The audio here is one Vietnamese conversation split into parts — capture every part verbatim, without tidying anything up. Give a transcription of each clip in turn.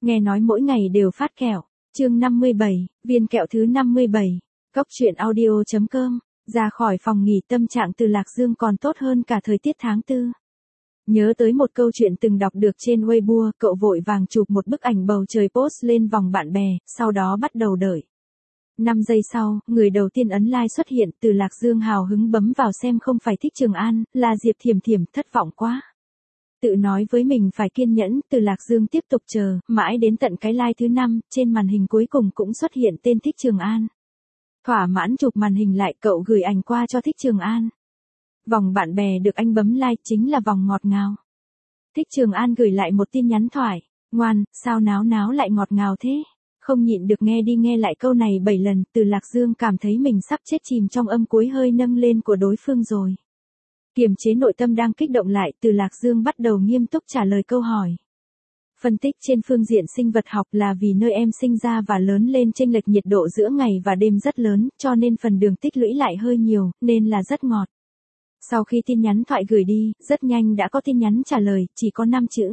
nghe nói mỗi ngày đều phát kẹo. Chương năm mươi bảy, viên kẹo thứ năm mươi bảy. Cốc truyện audio chấm com. Ra khỏi phòng nghỉ, tâm trạng Từ Lạc Dương còn tốt hơn cả thời tiết tháng tư. Nhớ tới một câu chuyện từng đọc được trên Weibo, cậu vội vàng chụp một bức ảnh bầu trời post lên vòng bạn bè, sau đó bắt đầu đợi. năm giây sau, người đầu tiên ấn like xuất hiện. Từ Lạc Dương hào hứng bấm vào xem, không phải Thích Trường An, là Diệp Thiểm Thiểm. Thất vọng quá. Tự nói với mình phải kiên nhẫn, Từ Lạc Dương tiếp tục chờ, mãi đến tận cái like thứ năm, trên màn hình cuối cùng cũng xuất hiện tên Thích Trường An. Thỏa mãn chụp màn hình lại, cậu gửi ảnh qua cho Thích Trường An. Vòng bạn bè được anh bấm like chính là vòng ngọt ngào. Thích Trường An gửi lại một tin nhắn thoại, ngoan, sao náo náo lại ngọt ngào thế? Không nhịn được nghe đi nghe lại câu này bảy lần, Từ Lạc Dương cảm thấy mình sắp chết chìm trong âm cuối hơi nâng lên của đối phương rồi. Kiềm chế nội tâm đang kích động lại, Từ Lạc Dương bắt đầu nghiêm túc trả lời câu hỏi. Phân tích trên phương diện sinh vật học là vì nơi em sinh ra và lớn lên chênh lệch nhiệt độ giữa ngày và đêm rất lớn, cho nên phần đường tích lũy lại hơi nhiều, nên là rất ngọt. Sau khi tin nhắn thoại gửi đi, rất nhanh đã có tin nhắn trả lời, chỉ có năm chữ.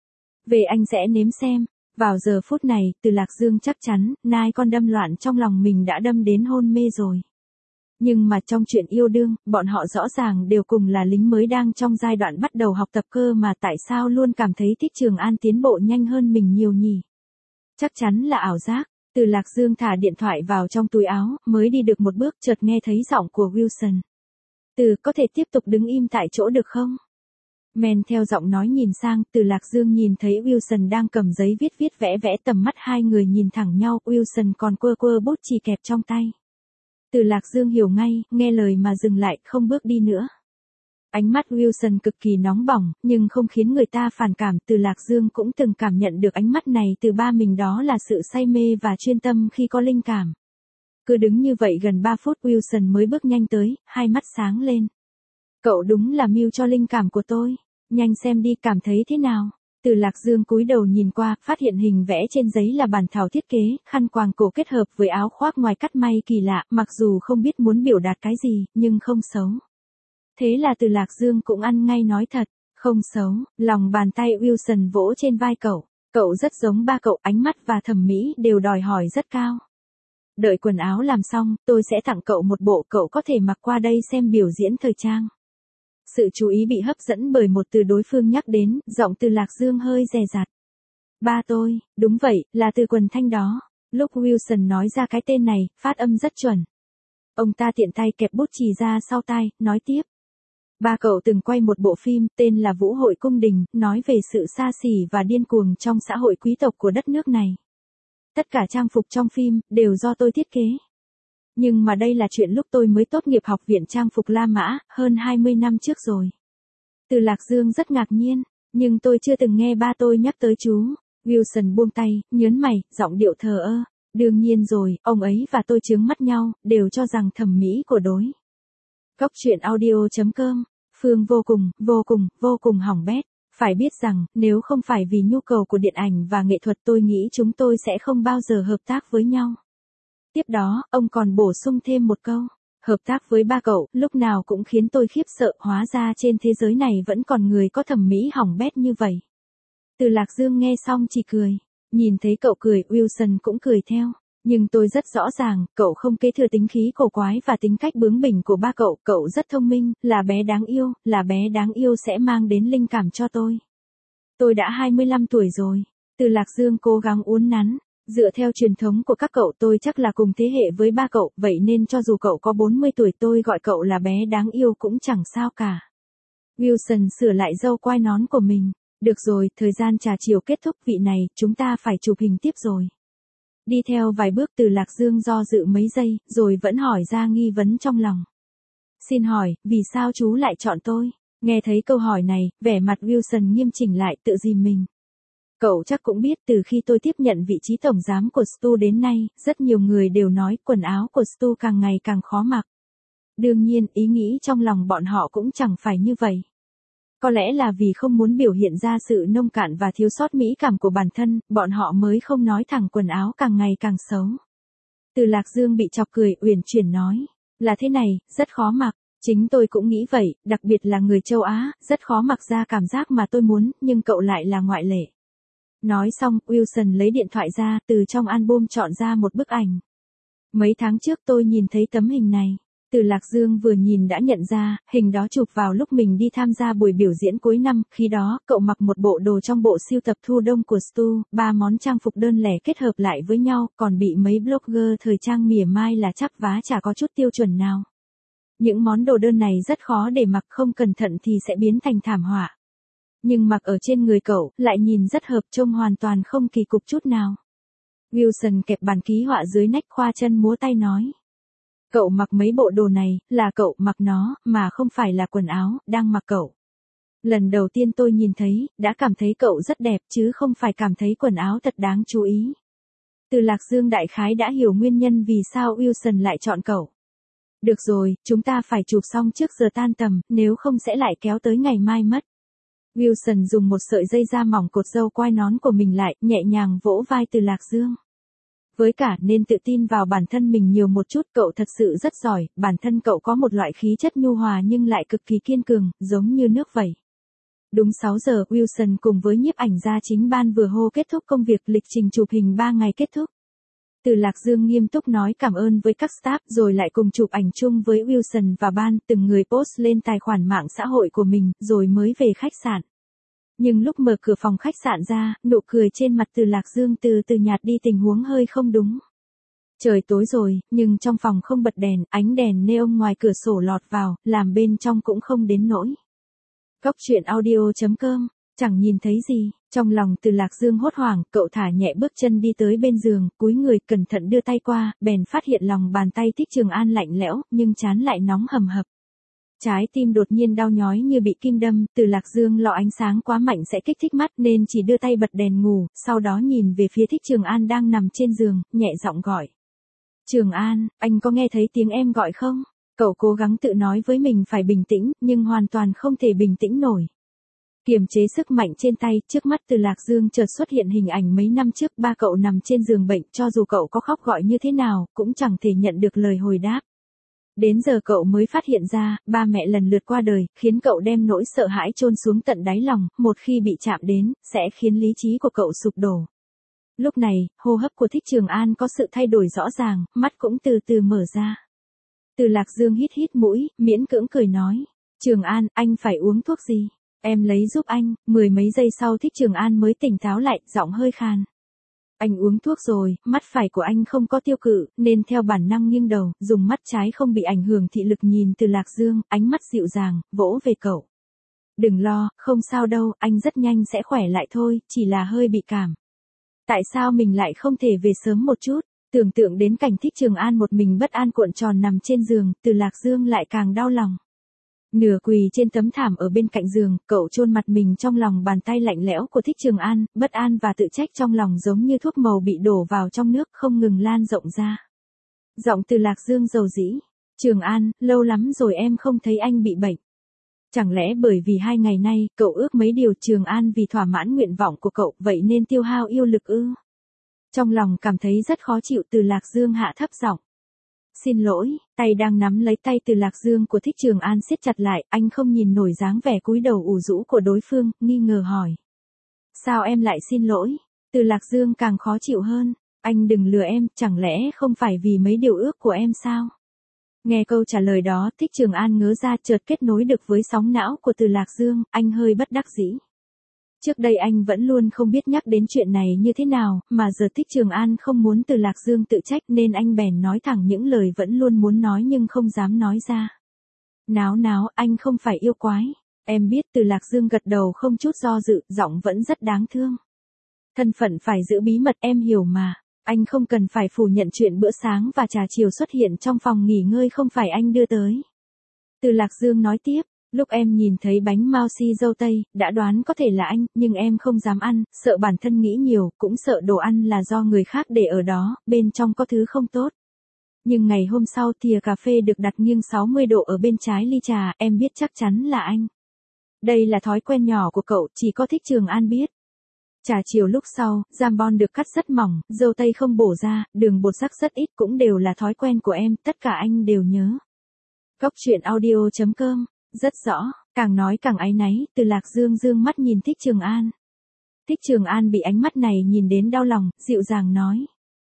Về anh sẽ nếm xem. Vào giờ phút này, Từ Lạc Dương chắc chắn, nai con đâm loạn trong lòng mình đã đâm đến hôn mê rồi. Nhưng mà trong chuyện yêu đương, bọn họ rõ ràng đều cùng là lính mới đang trong giai đoạn bắt đầu học tập cơ mà tại sao luôn cảm thấy Thích Trường An tiến bộ nhanh hơn mình nhiều nhỉ? Chắc chắn là ảo giác. Từ Lạc Dương thả điện thoại vào trong túi áo, mới đi được một bước chợt nghe thấy giọng của Wilson. Từ, có thể tiếp tục đứng im tại chỗ được không? Men theo giọng nói nhìn sang, Từ Lạc Dương nhìn thấy Wilson đang cầm giấy viết viết vẽ vẽ, tầm mắt hai người nhìn thẳng nhau, Wilson còn quơ quơ bút chì kẹp trong tay. Từ Lạc Dương hiểu ngay, nghe lời mà dừng lại, không bước đi nữa. Ánh mắt Wilson cực kỳ nóng bỏng, nhưng không khiến người ta phản cảm. Từ Lạc Dương cũng từng cảm nhận được ánh mắt này từ ba mình, đó là sự say mê và chuyên tâm khi có linh cảm. Cứ đứng như vậy gần ba phút, Wilson mới bước nhanh tới, hai mắt sáng lên. Cậu đúng là mưu cho linh cảm của tôi. Nhanh xem đi, cảm thấy thế nào? Từ Lạc Dương cúi đầu nhìn qua, phát hiện hình vẽ trên giấy là bản thảo thiết kế, khăn quàng cổ kết hợp với áo khoác ngoài cắt may kỳ lạ, mặc dù không biết muốn biểu đạt cái gì, nhưng không xấu. Thế là Từ Lạc Dương cũng ăn ngay nói thật, không xấu. Lòng bàn tay Wilson vỗ trên vai cậu. Cậu rất giống ba cậu, ánh mắt và thẩm mỹ đều đòi hỏi rất cao. Đợi quần áo làm xong, tôi sẽ tặng cậu một bộ, cậu có thể mặc qua đây xem biểu diễn thời trang. Sự chú ý bị hấp dẫn bởi một từ đối phương nhắc đến, giọng Từ Lạc Dương hơi dè dặt. Ba tôi, đúng vậy, là từ Quần Thanh đó. Lúc Wilson nói ra cái tên này, phát âm rất chuẩn. Ông ta tiện tay kẹp bút chì ra sau tai, nói tiếp. Ba cậu từng quay một bộ phim, tên là Vũ Hội Cung Đình, nói về sự xa xỉ và điên cuồng trong xã hội quý tộc của đất nước này. Tất cả trang phục trong phim, đều do tôi thiết kế. Nhưng mà đây là chuyện lúc tôi mới tốt nghiệp học viện trang phục La Mã, hơn hai mươi năm trước rồi. Từ Lạc Dương rất ngạc nhiên, nhưng tôi chưa từng nghe ba tôi nhắc tới chú. Wilson buông tay, nhớn mày, giọng điệu thờ ơ. Đương nhiên rồi, ông ấy và tôi chướng mắt nhau, đều cho rằng thẩm mỹ của đối. Cốc truyện audio chấm com. Phương vô cùng, vô cùng, vô cùng hỏng bét. Phải biết rằng, nếu không phải vì nhu cầu của điện ảnh và nghệ thuật, tôi nghĩ chúng tôi sẽ không bao giờ hợp tác với nhau. Tiếp đó, ông còn bổ sung thêm một câu. Hợp tác với ba cậu, lúc nào cũng khiến tôi khiếp sợ, hóa ra trên thế giới này vẫn còn người có thẩm mỹ hỏng bét như vậy. Từ Lạc Dương nghe xong chỉ cười. Nhìn thấy cậu cười, Wilson cũng cười theo. Nhưng tôi rất rõ ràng, cậu không kế thừa tính khí cổ quái và tính cách bướng bỉnh của ba cậu, cậu rất thông minh, là bé đáng yêu, là bé đáng yêu sẽ mang đến linh cảm cho tôi. Tôi đã hai mươi lăm tuổi rồi. Từ Lạc Dương cố gắng uốn nắn. Dựa theo truyền thống của các cậu, tôi chắc là cùng thế hệ với ba cậu, vậy nên cho dù cậu có bốn mươi tuổi, tôi gọi cậu là bé đáng yêu cũng chẳng sao cả. Wilson sửa lại râu quai nón của mình. Được rồi, thời gian trà chiều kết thúc, vị này, chúng ta phải chụp hình tiếp rồi. Đi theo vài bước, Từ Lạc Dương do dự mấy giây, rồi vẫn hỏi ra nghi vấn trong lòng. Xin hỏi, vì sao chú lại chọn tôi? Nghe thấy câu hỏi này, vẻ mặt Wilson nghiêm chỉnh lại, tự dìm mình. Cậu chắc cũng biết, từ khi tôi tiếp nhận vị trí tổng giám của Stu đến nay, rất nhiều người đều nói quần áo của Stu càng ngày càng khó mặc. Đương nhiên, ý nghĩ trong lòng bọn họ cũng chẳng phải như vậy. Có lẽ là vì không muốn biểu hiện ra sự nông cạn và thiếu sót mỹ cảm của bản thân, bọn họ mới không nói thẳng quần áo càng ngày càng xấu. Từ Lạc Dương bị chọc cười, uyển chuyển nói. Là thế này, rất khó mặc. Chính tôi cũng nghĩ vậy, đặc biệt là người châu Á, rất khó mặc ra cảm giác mà tôi muốn, nhưng cậu lại là ngoại lệ. Nói xong, Wilson lấy điện thoại ra, từ trong album chọn ra một bức ảnh. Mấy tháng trước tôi nhìn thấy tấm hình này. Từ Lạc Dương vừa nhìn đã nhận ra, hình đó chụp vào lúc mình đi tham gia buổi biểu diễn cuối năm, khi đó, cậu mặc một bộ đồ trong bộ sưu tập thu đông của Stu, ba món trang phục đơn lẻ kết hợp lại với nhau, còn bị mấy blogger thời trang mỉa mai là chắp vá chả có chút tiêu chuẩn nào. Những món đồ đơn này rất khó để mặc, không cẩn thận thì sẽ biến thành thảm họa. Nhưng mặc ở trên người cậu, lại nhìn rất hợp, trông hoàn toàn không kỳ cục chút nào. Wilson kẹp bàn ký họa dưới nách, khoa chân múa tay nói. Cậu mặc mấy bộ đồ này, là cậu mặc nó, mà không phải là quần áo, đang mặc cậu. Lần đầu tiên tôi nhìn thấy, đã cảm thấy cậu rất đẹp chứ không phải cảm thấy quần áo thật đáng chú ý. Từ Lạc Dương đại khái đã hiểu nguyên nhân vì sao Wilson lại chọn cậu. Được rồi, chúng ta phải chụp xong trước giờ tan tầm, nếu không sẽ lại kéo tới ngày mai mất. Wilson dùng một sợi dây da mỏng cột râu quai nón của mình lại, nhẹ nhàng vỗ vai Từ Lạc Dương. Với cả nên tự tin vào bản thân mình nhiều một chút, cậu thật sự rất giỏi, bản thân cậu có một loại khí chất nhu hòa nhưng lại cực kỳ kiên cường, giống như nước vậy. Đúng sáu giờ, Wilson cùng với nhiếp ảnh gia chính ban vừa hô kết thúc công việc, lịch trình chụp hình ba ngày kết thúc. Từ Lạc Dương nghiêm túc nói cảm ơn với các staff rồi lại cùng chụp ảnh chung với Wilson và ban, từng người post lên tài khoản mạng xã hội của mình, rồi mới về khách sạn. Nhưng lúc mở cửa phòng khách sạn ra, nụ cười trên mặt Từ Lạc Dương từ từ nhạt đi, tình huống hơi không đúng. Trời tối rồi, nhưng trong phòng không bật đèn, ánh đèn neon ngoài cửa sổ lọt vào, làm bên trong cũng không đến nỗi. Góc truyện audio chấm com, chẳng nhìn thấy gì, trong lòng Từ Lạc Dương hốt hoảng, cậu thả nhẹ bước chân đi tới bên giường, cúi người cẩn thận đưa tay qua, bèn phát hiện lòng bàn tay Thích Trường An lạnh lẽo, nhưng trán lại nóng hầm hập. Trái tim đột nhiên đau nhói như bị kim đâm, Từ Lạc Dương lo ánh sáng quá mạnh sẽ kích thích mắt nên chỉ đưa tay bật đèn ngủ, sau đó nhìn về phía Thích Trường An đang nằm trên giường, nhẹ giọng gọi. Trường An, anh có nghe thấy tiếng em gọi không? Cậu cố gắng tự nói với mình phải bình tĩnh, nhưng hoàn toàn không thể bình tĩnh nổi. Kiềm chế sức mạnh trên tay, trước mắt Từ Lạc Dương chợt xuất hiện hình ảnh mấy năm trước ba cậu nằm trên giường bệnh, cho dù cậu có khóc gọi như thế nào, cũng chẳng thể nhận được lời hồi đáp. Đến giờ cậu mới phát hiện ra, ba mẹ lần lượt qua đời, khiến cậu đem nỗi sợ hãi chôn xuống tận đáy lòng, một khi bị chạm đến, sẽ khiến lý trí của cậu sụp đổ. Lúc này, hô hấp của Thích Trường An có sự thay đổi rõ ràng, mắt cũng từ từ mở ra. Từ Lạc Dương hít hít mũi, miễn cưỡng cười nói. Trường An, anh phải uống thuốc gì? Em lấy giúp anh. Mười mấy giây sau Thích Trường An mới tỉnh táo lại, giọng hơi khàn. Anh uống thuốc rồi, mắt phải của anh không có tiêu cự, nên theo bản năng nghiêng đầu, dùng mắt trái không bị ảnh hưởng thị lực nhìn Từ Lạc Dương, ánh mắt dịu dàng, vỗ về cậu. Đừng lo, không sao đâu, anh rất nhanh sẽ khỏe lại thôi, chỉ là hơi bị cảm. Tại sao mình lại không thể về sớm một chút? Tưởng tượng đến cảnh Thích Trường An một mình bất an cuộn tròn nằm trên giường, Từ Lạc Dương lại càng đau lòng. Nửa quỳ trên tấm thảm ở bên cạnh giường, cậu chôn mặt mình trong lòng bàn tay lạnh lẽo của Thích Trường An, bất an và tự trách trong lòng giống như thuốc màu bị đổ vào trong nước không ngừng lan rộng ra. Giọng Từ Lạc Dương dầu dĩ. Trường An, lâu lắm rồi em không thấy anh bị bệnh. Chẳng lẽ bởi vì hai ngày nay, cậu ước mấy điều Trường An vì thỏa mãn nguyện vọng của cậu, vậy nên tiêu hao yêu lực ư? Trong lòng cảm thấy rất khó chịu, Từ Lạc Dương hạ thấp giọng. Xin lỗi, tay đang nắm lấy tay Từ Lạc Dương của Thích Trường An siết chặt lại, anh không nhìn nổi dáng vẻ cúi đầu ủ rũ của đối phương, nghi ngờ hỏi. Sao em lại xin lỗi? Từ Lạc Dương càng khó chịu hơn, anh đừng lừa em, chẳng lẽ không phải vì mấy điều ước của em sao? Nghe câu trả lời đó, Thích Trường An ngớ ra, chợt kết nối được với sóng não của Từ Lạc Dương, anh hơi bất đắc dĩ. Trước đây anh vẫn luôn không biết nhắc đến chuyện này như thế nào, mà giờ Thích Trường An không muốn Từ Lạc Dương tự trách nên anh bèn nói thẳng những lời vẫn luôn muốn nói nhưng không dám nói ra. Náo náo, anh không phải yêu quái. Em biết. Từ Lạc Dương gật đầu không chút do dự, giọng vẫn rất đáng thương. Thân phận phải giữ bí mật, em hiểu mà. Anh không cần phải phủ nhận chuyện bữa sáng và trà chiều xuất hiện trong phòng nghỉ ngơi không phải anh đưa tới. Từ Lạc Dương nói tiếp. Lúc em nhìn thấy bánh mao xi dâu tây, đã đoán có thể là anh, nhưng em không dám ăn, sợ bản thân nghĩ nhiều, cũng sợ đồ ăn là do người khác để ở đó, bên trong có thứ không tốt. Nhưng ngày hôm sau thìa cà phê được đặt nghiêng sáu mươi độ ở bên trái ly trà, em biết chắc chắn là anh. Đây là thói quen nhỏ của cậu, chỉ có Thích Trường An biết. Trà chiều lúc sau, jambon được cắt rất mỏng, dâu tây không bổ ra, đường bột rắc rất ít, cũng đều là thói quen của em, tất cả anh đều nhớ. Góc truyện audio chấm com. Rất rõ, càng nói càng áy náy, Từ Lạc Dương dương mắt nhìn Thích Trường An. Thích Trường An bị ánh mắt này nhìn đến đau lòng, dịu dàng nói.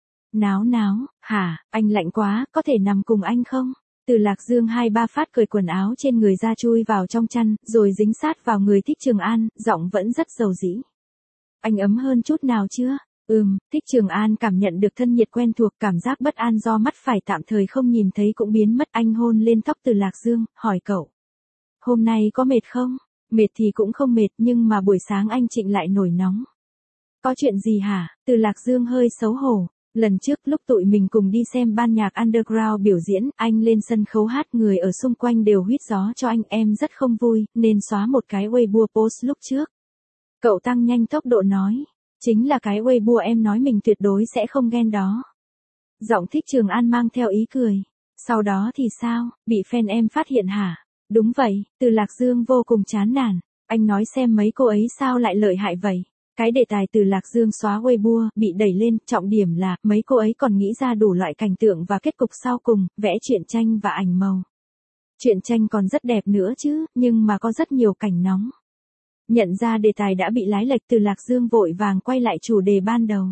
Náo náo, hả, anh lạnh quá, có thể nằm cùng anh không? Từ Lạc Dương hai ba phát cởi quần áo trên người ra chui vào trong chăn, rồi dính sát vào người Thích Trường An, giọng vẫn rất dầu dĩ. Anh ấm hơn chút nào chưa? Ừm, Thích Trường An cảm nhận được thân nhiệt quen thuộc, cảm giác bất an do mắt phải tạm thời không nhìn thấy cũng biến mất. Anh hôn lên tóc Từ Lạc Dương, hỏi cậu. Hôm nay có mệt không? Mệt thì cũng không mệt, nhưng mà buổi sáng anh Trịnh lại nổi nóng. Có chuyện gì hả? Từ Lạc Dương hơi xấu hổ. Lần trước lúc tụi mình cùng đi xem ban nhạc underground biểu diễn, anh lên sân khấu hát, người ở xung quanh đều huýt gió cho anh, em rất không vui, nên xóa một cái Weibo post lúc trước. Cậu tăng nhanh tốc độ nói. Chính là cái Weibo em nói mình tuyệt đối sẽ không ghen đó. Giọng Thích Trường An mang theo ý cười. Sau đó thì sao, bị fan em phát hiện hả? Đúng vậy, Từ Lạc Dương vô cùng chán nản. Anh nói xem mấy cô ấy sao lại lợi hại vậy. Cái đề tài Từ Lạc Dương xóa Weibo bị đẩy lên, trọng điểm là mấy cô ấy còn nghĩ ra đủ loại cảnh tượng và kết cục sau cùng, vẽ truyện tranh và ảnh màu. Truyện tranh còn rất đẹp nữa chứ, nhưng mà có rất nhiều cảnh nóng. Nhận ra đề tài đã bị lái lệch, Từ Lạc Dương vội vàng quay lại chủ đề ban đầu.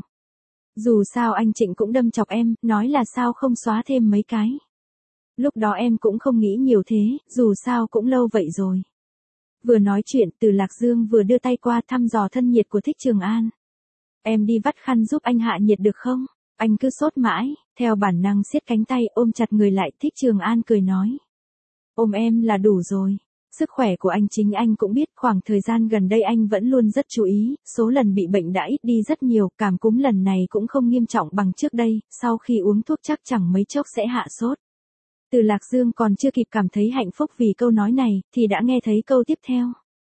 Dù sao anh Trịnh cũng đâm chọc em, nói là sao không xóa thêm mấy cái. Lúc đó em cũng không nghĩ nhiều thế, dù sao cũng lâu vậy rồi. Vừa nói chuyện, Từ Lạc Dương vừa đưa tay qua thăm dò thân nhiệt của Thích Trường An. Em đi vắt khăn giúp anh hạ nhiệt được không? Anh cứ sốt mãi, theo bản năng siết cánh tay ôm chặt người lại. Thích Trường An cười nói. Ôm em là đủ rồi. Sức khỏe của anh chính anh cũng biết, khoảng thời gian gần đây anh vẫn luôn rất chú ý, số lần bị bệnh đã ít đi rất nhiều, cảm cúm lần này cũng không nghiêm trọng bằng trước đây, sau khi uống thuốc chắc chẳng mấy chốc sẽ hạ sốt. Từ Lạc Dương còn chưa kịp cảm thấy hạnh phúc vì câu nói này, thì đã nghe thấy câu tiếp theo.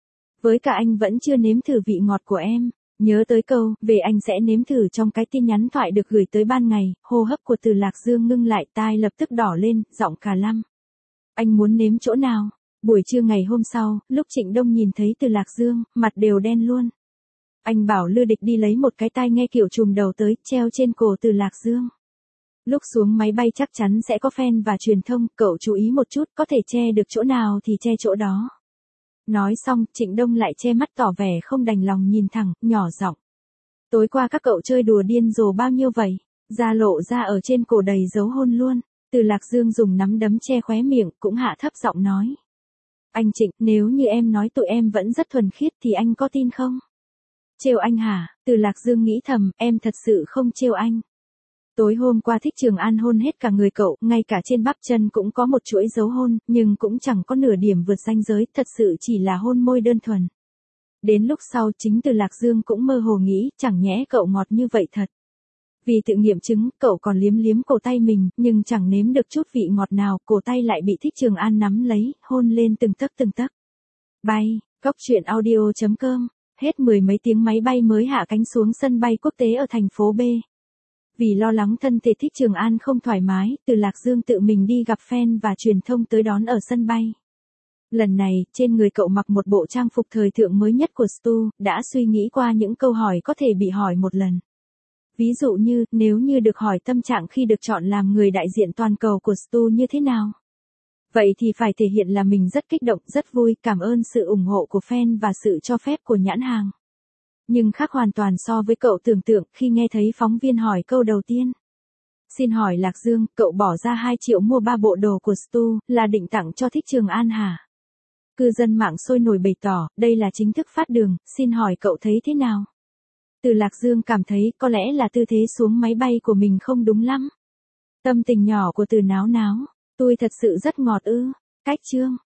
Với cả anh vẫn chưa nếm thử vị ngọt của em. Nhớ tới câu, về anh sẽ nếm thử trong cái tin nhắn thoại được gửi tới ban ngày, hô hấp của Từ Lạc Dương ngưng lại, tai lập tức đỏ lên, giọng cà lăm. Anh muốn nếm chỗ nào? Buổi trưa ngày hôm sau, lúc Trịnh Đông nhìn thấy Từ Lạc Dương, mặt đều đen luôn. Anh bảo Lư Địch đi lấy một cái tai nghe kiểu trùm đầu tới, treo trên cổ Từ Lạc Dương. Lúc xuống máy bay chắc chắn sẽ có fan và truyền thông, cậu chú ý một chút, có thể che được chỗ nào thì che chỗ đó. Nói xong, Trịnh Đông lại che mắt tỏ vẻ không đành lòng nhìn thẳng, nhỏ giọng. Tối qua các cậu chơi đùa điên rồ bao nhiêu vậy? Da lộ ra ở trên cổ đầy dấu hôn luôn. Từ Lạc Dương dùng nắm đấm che khóe miệng, cũng hạ thấp giọng nói. Anh Trịnh, nếu như em nói tụi em vẫn rất thuần khiết thì anh có tin không? Trêu anh hả? Từ Lạc Dương nghĩ thầm, em thật sự không trêu anh. Tối hôm qua Thích Trường An hôn hết cả người cậu, ngay cả trên bắp chân cũng có một chuỗi dấu hôn, nhưng cũng chẳng có nửa điểm vượt ranh giới, thật sự chỉ là hôn môi đơn thuần. Đến lúc sau chính Từ Lạc Dương cũng mơ hồ nghĩ, chẳng nhẽ cậu ngọt như vậy thật. Vì tự nghiệm chứng, cậu còn liếm liếm cổ tay mình, nhưng chẳng nếm được chút vị ngọt nào, cổ tay lại bị Thích Trường An nắm lấy, hôn lên từng tấc từng tấc. Bay, Cóc Truyện Audio chấm com, hết mười mấy tiếng máy bay mới hạ cánh xuống sân bay quốc tế ở thành phố B. Vì lo lắng thân thể Thích Trường An không thoải mái, Từ Lạc Dương tự mình đi gặp fan và truyền thông tới đón ở sân bay. Lần này, trên người cậu mặc một bộ trang phục thời thượng mới nhất của Stu, đã suy nghĩ qua những câu hỏi có thể bị hỏi một lần. Ví dụ như, nếu như được hỏi tâm trạng khi được chọn làm người đại diện toàn cầu của Stu như thế nào? Vậy thì phải thể hiện là mình rất kích động, rất vui, cảm ơn sự ủng hộ của fan và sự cho phép của nhãn hàng. Nhưng khác hoàn toàn so với cậu tưởng tượng khi nghe thấy phóng viên hỏi câu đầu tiên. Xin hỏi Lạc Dương, cậu bỏ ra hai triệu mua ba bộ đồ của Stu, là định tặng cho Thích Trường An hả? Cư dân mạng sôi nổi bày tỏ, đây là chính thức phát đường, xin hỏi cậu thấy thế nào? Từ Lạc Dương cảm thấy có lẽ là tư thế xuống máy bay của mình không đúng lắm. Tâm tình nhỏ của Từ náo náo, tôi thật sự rất ngọt ư, cách chương.